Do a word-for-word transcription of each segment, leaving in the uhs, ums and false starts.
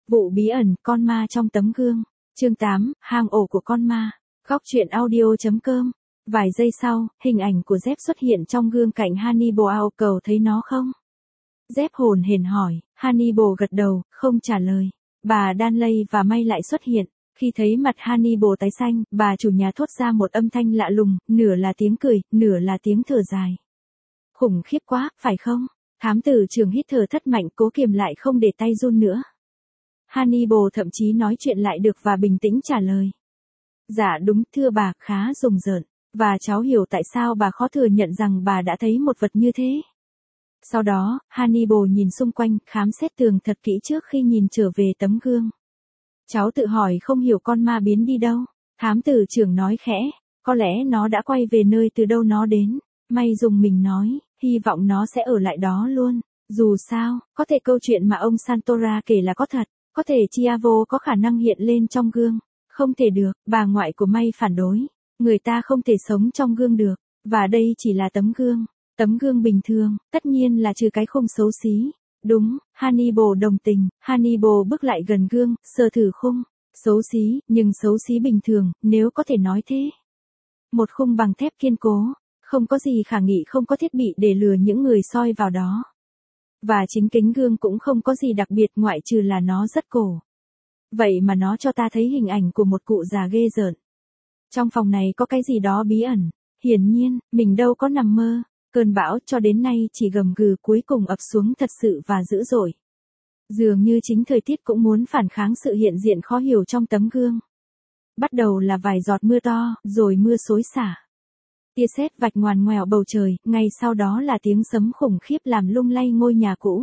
Vụ bí ẩn, con ma trong tấm gương. Chương tám, hang ổ của con ma. Góc truyện audio.com. Vài giây sau, hình ảnh của Dép xuất hiện trong gương cạnh Hannibal. Cầu thấy nó không? Dép hồn hển hỏi. Hannibal gật đầu, không trả lời. Bà Danley và May lại xuất hiện. Khi thấy mặt Hannibal tái xanh, bà chủ nhà thốt ra một âm thanh lạ lùng, nửa là tiếng cười, nửa là tiếng thở dài. Khủng khiếp quá, phải không? Thám tử trưởng hít thở thất mạnh, cố kiềm lại không để tay run nữa. Hannibal thậm chí nói chuyện lại được và bình tĩnh trả lời. Dạ đúng, thưa bà, khá rùng rợn. Và cháu hiểu tại sao bà khó thừa nhận rằng bà đã thấy một vật như thế. Sau đó, Hannibal nhìn xung quanh, khám xét tường thật kỹ trước khi nhìn trở về tấm gương. Cháu tự hỏi không hiểu con ma biến đi đâu. Thám tử trưởng nói khẽ, có lẽ nó đã quay về nơi từ đâu nó đến. May dùng mình nói, hy vọng nó sẽ ở lại đó luôn. Dù sao, có thể câu chuyện mà ông Santora kể là có thật. Có thể Chiavo có khả năng hiện lên trong gương. Không thể được, bà ngoại của May phản đối. Người ta không thể sống trong gương được. Và đây chỉ là tấm gương. Tấm gương bình thường, tất nhiên là trừ cái khung xấu xí. Đúng, Hannibal đồng tình. Hannibal bước lại gần gương, sờ thử khung. Xấu xí, nhưng xấu xí bình thường, nếu có thể nói thế. Một khung bằng thép kiên cố. Không có gì khả nghị, không có thiết bị để lừa những người soi vào đó. Và chính kính gương cũng không có gì đặc biệt ngoại trừ là nó rất cổ. Vậy mà nó cho ta thấy hình ảnh của một cụ già ghê rợn. Trong phòng này có cái gì đó bí ẩn. Hiển nhiên, mình đâu có nằm mơ. Cơn bão cho đến nay chỉ gầm gừ cuối cùng ập xuống thật sự và dữ dội. Dường như chính thời tiết cũng muốn phản kháng sự hiện diện khó hiểu trong tấm gương. Bắt đầu là vài giọt mưa to, rồi mưa xối xả. Tia sét vạch ngoằn ngoèo bầu trời, ngay sau đó là tiếng sấm khủng khiếp làm lung lay ngôi nhà cũ.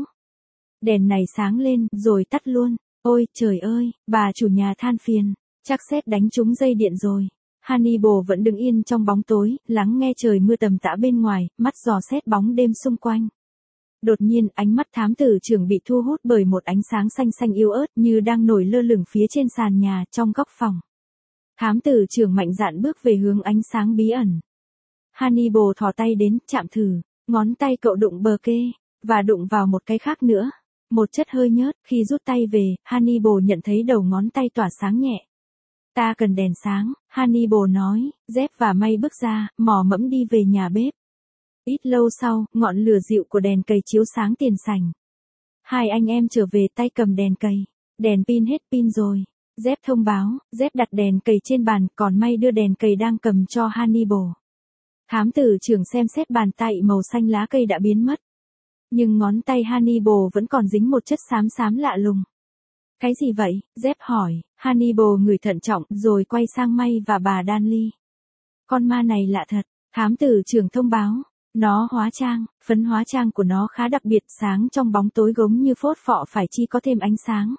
Đèn này sáng lên, rồi tắt luôn. Ôi, trời ơi, bà chủ nhà than phiền, chắc sét đánh trúng dây điện rồi. Hannibal vẫn đứng yên trong bóng tối, lắng nghe trời mưa tầm tã bên ngoài, mắt dò xét bóng đêm xung quanh. Đột nhiên, ánh mắt thám tử trưởng bị thu hút bởi một ánh sáng xanh xanh yếu ớt như đang nổi lơ lửng phía trên sàn nhà, trong góc phòng. Thám tử trưởng mạnh dạn bước về hướng ánh sáng bí ẩn. Hannibal thò tay đến, chạm thử, ngón tay cậu đụng bờ kê, và đụng vào một cái khác nữa. Một chất hơi nhớt, khi rút tay về, Hannibal nhận thấy đầu ngón tay tỏa sáng nhẹ. Ta cần đèn sáng, Hannibal nói. Dép và May bước ra, mò mẫm đi về nhà bếp. Ít lâu sau, ngọn lửa dịu của đèn cầy chiếu sáng tiền sảnh. Hai anh em trở về tay cầm đèn cầy. Đèn pin hết pin rồi. Dép thông báo, Dép đặt đèn cầy trên bàn, còn May đưa đèn cầy đang cầm cho Hannibal. Thám tử trưởng xem xét bàn tay màu xanh lá cây đã biến mất. Nhưng ngón tay Hannibal vẫn còn dính một chất xám xám lạ lùng. Cái gì vậy? Dép hỏi. Hannibal ngửi thận trọng, rồi quay sang May và bà Danley. Con ma này lạ thật. Thám tử trưởng thông báo. Nó hóa trang, phấn hóa trang của nó khá đặc biệt, sáng trong bóng tối giống như phốt phọ, phải chi có thêm ánh sáng.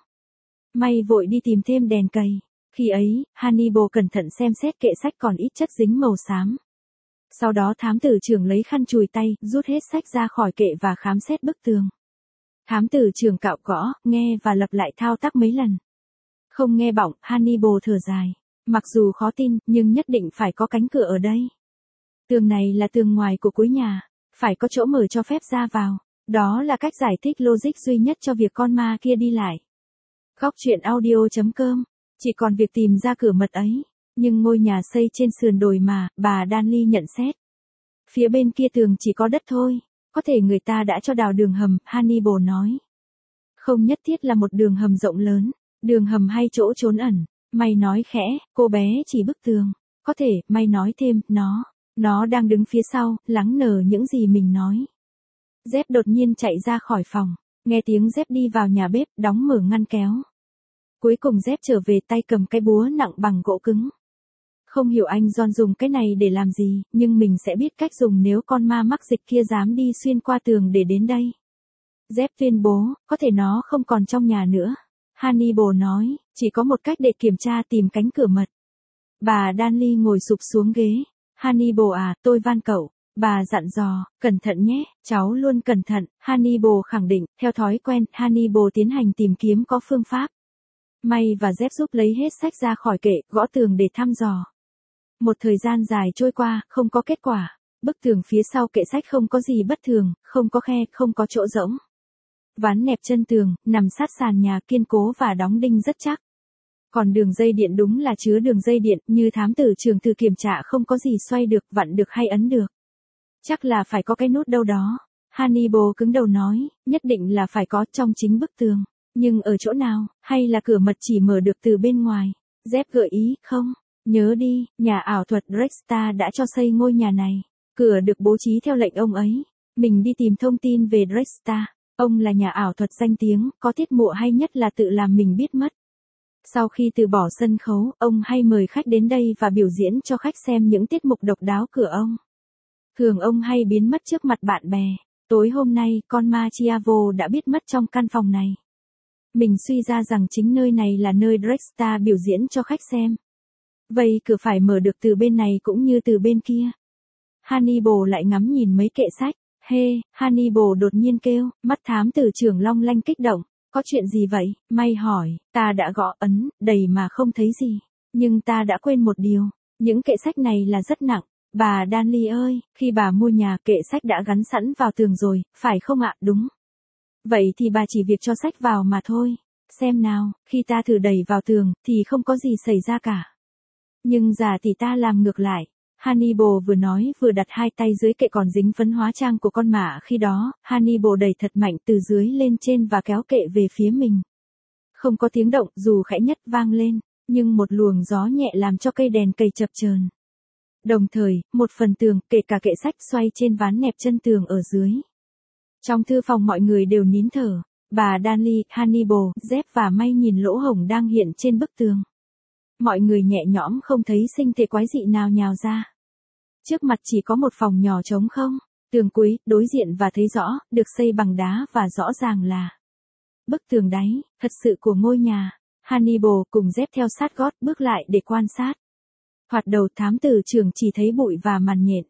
May vội đi tìm thêm đèn cầy. Khi ấy, Hannibal cẩn thận xem xét kệ sách còn ít chất dính màu xám. Sau đó thám tử trưởng lấy khăn chùi tay, rút hết sách ra khỏi kệ và khám xét bức tường. Thám tử trưởng cạo gõ, nghe và lặp lại thao tác mấy lần. Không nghe bỏng, Hannibal thở dài. Mặc dù khó tin, nhưng nhất định phải có cánh cửa ở đây. Tường này là tường ngoài của cuối nhà. Phải có chỗ mở cho phép ra vào. Đó là cách giải thích logic duy nhất cho việc con ma kia đi lại. Góc truyện audio.com. Chỉ còn việc tìm ra cửa mật ấy. Nhưng ngôi nhà xây trên sườn đồi mà, bà Danley nhận xét. Phía bên kia tường chỉ có đất thôi. Có thể người ta đã cho đào đường hầm, Hannibal nói. Không nhất thiết là một đường hầm rộng lớn. Đường hầm hay chỗ trốn ẩn. May nói khẽ, cô bé chỉ bức tường. Có thể, May nói thêm, nó. Nó đang đứng phía sau, lắng nờ những gì mình nói. Dép đột nhiên chạy ra khỏi phòng. Nghe tiếng Dép đi vào nhà bếp, đóng mở ngăn kéo. Cuối cùng Dép trở về tay cầm cái búa nặng bằng gỗ cứng. Không hiểu anh John dùng cái này để làm gì, nhưng mình sẽ biết cách dùng nếu con ma mắc dịch kia dám đi xuyên qua tường để đến đây. Dép tuyên bố, có thể nó không còn trong nhà nữa. Hannibal nói, chỉ có một cách để kiểm tra tìm cánh cửa mật. Bà Danley ngồi sụp xuống ghế. Hannibal à, tôi van cậu. Bà dặn dò, cẩn thận nhé, cháu luôn cẩn thận. Hannibal khẳng định, theo thói quen, Hannibal tiến hành tìm kiếm có phương pháp. May và Dép giúp lấy hết sách ra khỏi kệ, gõ tường để thăm dò. Một thời gian dài trôi qua, không có kết quả. Bức tường phía sau kệ sách không có gì bất thường, không có khe, không có chỗ rỗng. Ván nẹp chân tường, nằm sát sàn nhà, kiên cố và đóng đinh rất chắc. Còn đường dây điện đúng là chứa đường dây điện, như thám tử trường từ kiểm tra không có gì xoay được, vặn được hay ấn được. Chắc là phải có cái nút đâu đó. Hannibal cứng đầu nói, nhất định là phải có trong chính bức tường. Nhưng ở chỗ nào, hay là cửa mật chỉ mở được từ bên ngoài? Jeff gợi ý, không, nhớ đi, nhà ảo thuật Drexta đã cho xây ngôi nhà này. Cửa được bố trí theo lệnh ông ấy. Mình đi tìm thông tin về Drexta. Ông là nhà ảo thuật danh tiếng, có tiết mộ hay nhất là tự làm mình biết mất. Sau khi từ bỏ sân khấu, ông hay mời khách đến đây và biểu diễn cho khách xem những tiết mục độc đáo của ông. Thường ông hay biến mất trước mặt bạn bè. Tối hôm nay, con ma Chiavo đã biết mất trong căn phòng này. Mình suy ra rằng chính nơi này là nơi Drexta biểu diễn cho khách xem. Vậy cửa phải mở được từ bên này cũng như từ bên kia. Hannibal lại ngắm nhìn mấy kệ sách. Hê, hey, Hannibal đột nhiên kêu, mắt thám tử trưởng long lanh kích động. Có chuyện gì vậy? May hỏi, ta đã gõ ấn, đầy mà không thấy gì. Nhưng ta đã quên một điều. Những kệ sách này là rất nặng. Bà Danley ơi, khi bà mua nhà, kệ sách đã gắn sẵn vào tường rồi, phải không ạ? Đúng. Vậy thì bà chỉ việc cho sách vào mà thôi. Xem nào, khi ta thử đẩy vào tường, thì không có gì xảy ra cả. Nhưng giả thì ta làm ngược lại. Hannibal vừa nói vừa đặt hai tay dưới kệ còn dính phấn hóa trang của con mã khi đó, Hannibal đẩy thật mạnh từ dưới lên trên và kéo kệ về phía mình. Không có tiếng động dù khẽ nhất vang lên, nhưng một luồng gió nhẹ làm cho cây đèn cầy chập chờn. Đồng thời, một phần tường, kể cả kệ sách xoay trên ván nẹp chân tường ở dưới. Trong thư phòng mọi người đều nín thở, bà Danley, Hannibal, Jeff và May nhìn lỗ hổng đang hiện trên bức tường. Mọi người nhẹ nhõm không thấy sinh thể quái dị nào nhào ra. Trước mặt chỉ có một phòng nhỏ trống không, tường cuối, đối diện và thấy rõ, được xây bằng đá và rõ ràng là bức tường đáy, thật sự của ngôi nhà. Hannibal cùng Jeff theo sát gót bước lại để quan sát. Thoạt đầu thám tử trưởng chỉ thấy bụi và màn nhện.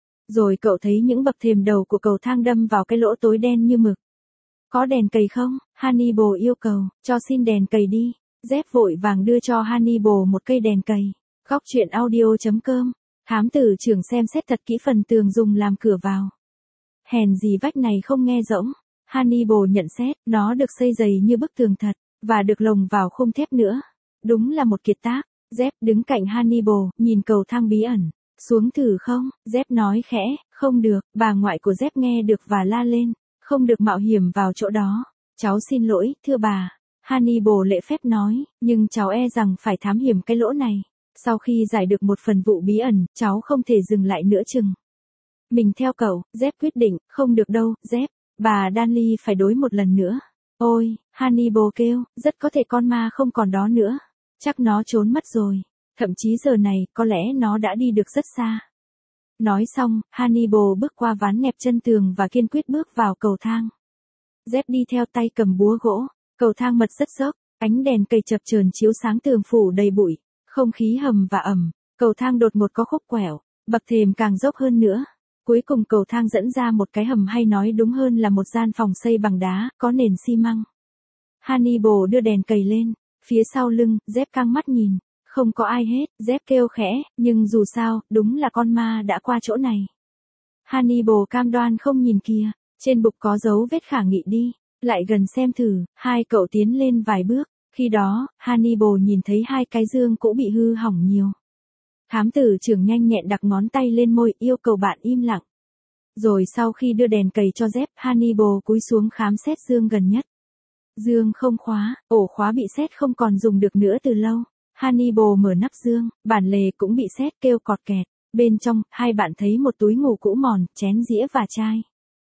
Rồi cậu thấy những bậc thềm đầu của cầu thang đâm vào cái lỗ tối đen như mực. Có đèn cầy không? Hannibal yêu cầu, cho xin đèn cầy đi. Jeff vội vàng đưa cho Hannibal một cây đèn cầy. Góc truyện audio chấm com. Thám tử trưởng xem xét thật kỹ phần tường dùng làm cửa vào. Hèn gì vách này không nghe rỗng. Hannibal nhận xét, nó được xây dày như bức tường thật, và được lồng vào khung thép nữa. Đúng là một kiệt tác. Jeff đứng cạnh Hannibal, nhìn cầu thang bí ẩn. Xuống thử không? Jeff nói khẽ, không được, bà ngoại của Jeff nghe được và la lên. Không được mạo hiểm vào chỗ đó. Cháu xin lỗi, thưa bà. Hannibal lễ phép nói, nhưng cháu e rằng phải thám hiểm cái lỗ này. Sau khi giải được một phần vụ bí ẩn, cháu không thể dừng lại nữa chừng. Mình theo cậu, Jeff quyết định, không được đâu, Jeff. Bà Danley phải đối một lần nữa. Ôi, Hannibal kêu, rất có thể con ma không còn đó nữa. Chắc nó trốn mất rồi. Thậm chí giờ này, có lẽ nó đã đi được rất xa. Nói xong, Hannibal bước qua ván nẹp chân tường và kiên quyết bước vào cầu thang. Jeff đi theo tay cầm búa gỗ. Cầu thang mật rất dốc, ánh đèn cầy chập chờn chiếu sáng tường phủ đầy bụi, không khí hầm và ẩm. Cầu thang đột ngột có khúc quẹo, bậc thềm càng dốc hơn nữa. Cuối cùng cầu thang dẫn ra một cái hầm, hay nói đúng hơn là một gian phòng xây bằng đá, có nền xi măng. Hannibal đưa đèn cầy lên, phía sau lưng, Jeff căng mắt nhìn. Không có ai hết, Jeff kêu khẽ, nhưng dù sao, đúng là con ma đã qua chỗ này. Hannibal cam đoan không nhìn kìa, trên bục có dấu vết khả nghị đi. Lại gần xem thử, hai cậu tiến lên vài bước. Khi đó, Hannibal nhìn thấy hai cái dương cũ bị hư hỏng nhiều. Thám tử trưởng nhanh nhẹn đặt ngón tay lên môi, yêu cầu bạn im lặng. Rồi sau khi đưa đèn cầy cho Jeff, Hannibal cúi xuống khám xét dương gần nhất. Dương không khóa, ổ khóa bị sét không còn dùng được nữa từ lâu. Hannibal mở nắp dương, bản lề cũng bị sét kêu cọt kẹt. Bên trong, hai bạn thấy một túi ngủ cũ mòn, chén dĩa và chai.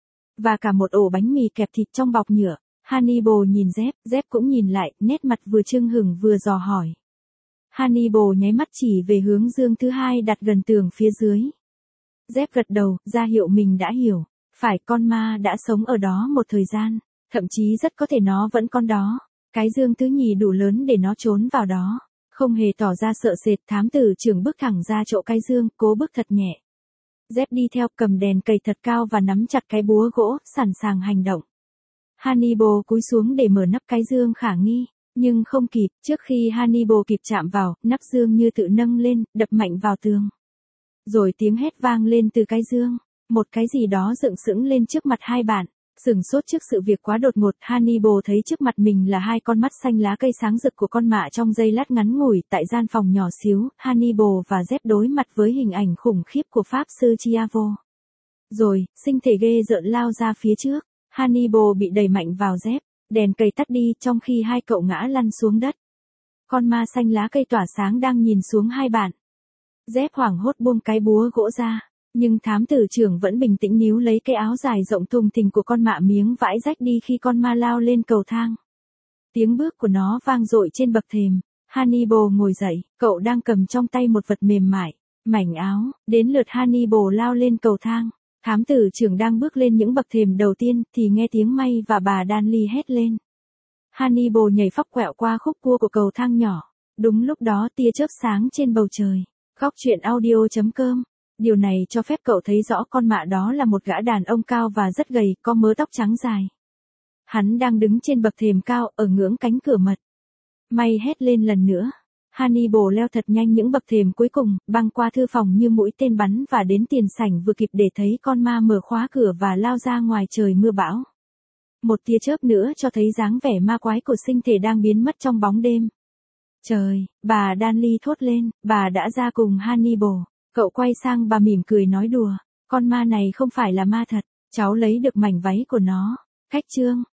Và cả một ổ bánh mì kẹp thịt trong bọc nhựa. Hannibal nhìn Jeff, Jeff cũng nhìn lại, nét mặt vừa chưng hửng vừa dò hỏi. Hannibal nháy mắt chỉ về hướng dương thứ hai đặt gần tường phía dưới. Jeff gật đầu, ra hiệu mình đã hiểu. Phải, con ma đã sống ở đó một thời gian, thậm chí rất có thể nó vẫn còn đó. Cái dương thứ nhì đủ lớn để nó trốn vào đó. Không hề tỏ ra sợ sệt, thám tử trưởng bước thẳng ra chỗ cái dương, cố bước thật nhẹ. Jeff đi theo, cầm đèn cầy thật cao và nắm chặt cái búa gỗ, sẵn sàng hành động. Hannibal cúi xuống để mở nắp cái dương khả nghi, nhưng không kịp, trước khi Hannibal kịp chạm vào, nắp dương như tự nâng lên, đập mạnh vào tường. Rồi tiếng hét vang lên từ cái dương, một cái gì đó dựng sững lên trước mặt hai bạn. Sửng sốt trước sự việc quá đột ngột, Hannibal thấy trước mặt mình là hai con mắt xanh lá cây sáng rực của con mạ trong giây lát ngắn ngủi. Tại gian phòng nhỏ xíu, Hannibal và Zep đối mặt với hình ảnh khủng khiếp của Pháp sư Chiavo. Rồi, sinh thể ghê rợn lao ra phía trước. Hannibal bị đẩy mạnh vào Zep, đèn cầy tắt đi trong khi hai cậu ngã lăn xuống đất. Con ma xanh lá cây tỏa sáng đang nhìn xuống hai bạn. Zep hoảng hốt buông cái búa gỗ ra. Nhưng thám tử trưởng vẫn bình tĩnh níu lấy cái áo dài rộng thùng thình của con mạ miếng vãi rách đi khi con ma lao lên cầu thang. Tiếng bước của nó vang dội trên bậc thềm. Hannibal ngồi dậy, cậu đang cầm trong tay một vật mềm mại, mảnh áo. Đến lượt Hannibal lao lên cầu thang. Thám tử trưởng đang bước lên những bậc thềm đầu tiên thì nghe tiếng May và bà Danley hét lên. Hannibal nhảy phóc quẹo qua khúc cua của cầu thang nhỏ. Đúng lúc đó tia chớp sáng trên bầu trời. Góc truyện audio chấm com. Điều này cho phép cậu thấy rõ con mạ đó là một gã đàn ông cao và rất gầy, có mớ tóc trắng dài. Hắn đang đứng trên bậc thềm cao ở ngưỡng cánh cửa mật. May hét lên lần nữa. Hannibal leo thật nhanh những bậc thềm cuối cùng, băng qua thư phòng như mũi tên bắn và đến tiền sảnh vừa kịp để thấy con ma mở khóa cửa và lao ra ngoài trời mưa bão. Một tia chớp nữa cho thấy dáng vẻ ma quái của sinh thể đang biến mất trong bóng đêm. Trời, bà Danley thốt lên, bà đã ra cùng Hannibal. Cậu quay sang bà mỉm cười nói đùa, con ma này không phải là ma thật, cháu lấy được mảnh váy của nó. Cách chương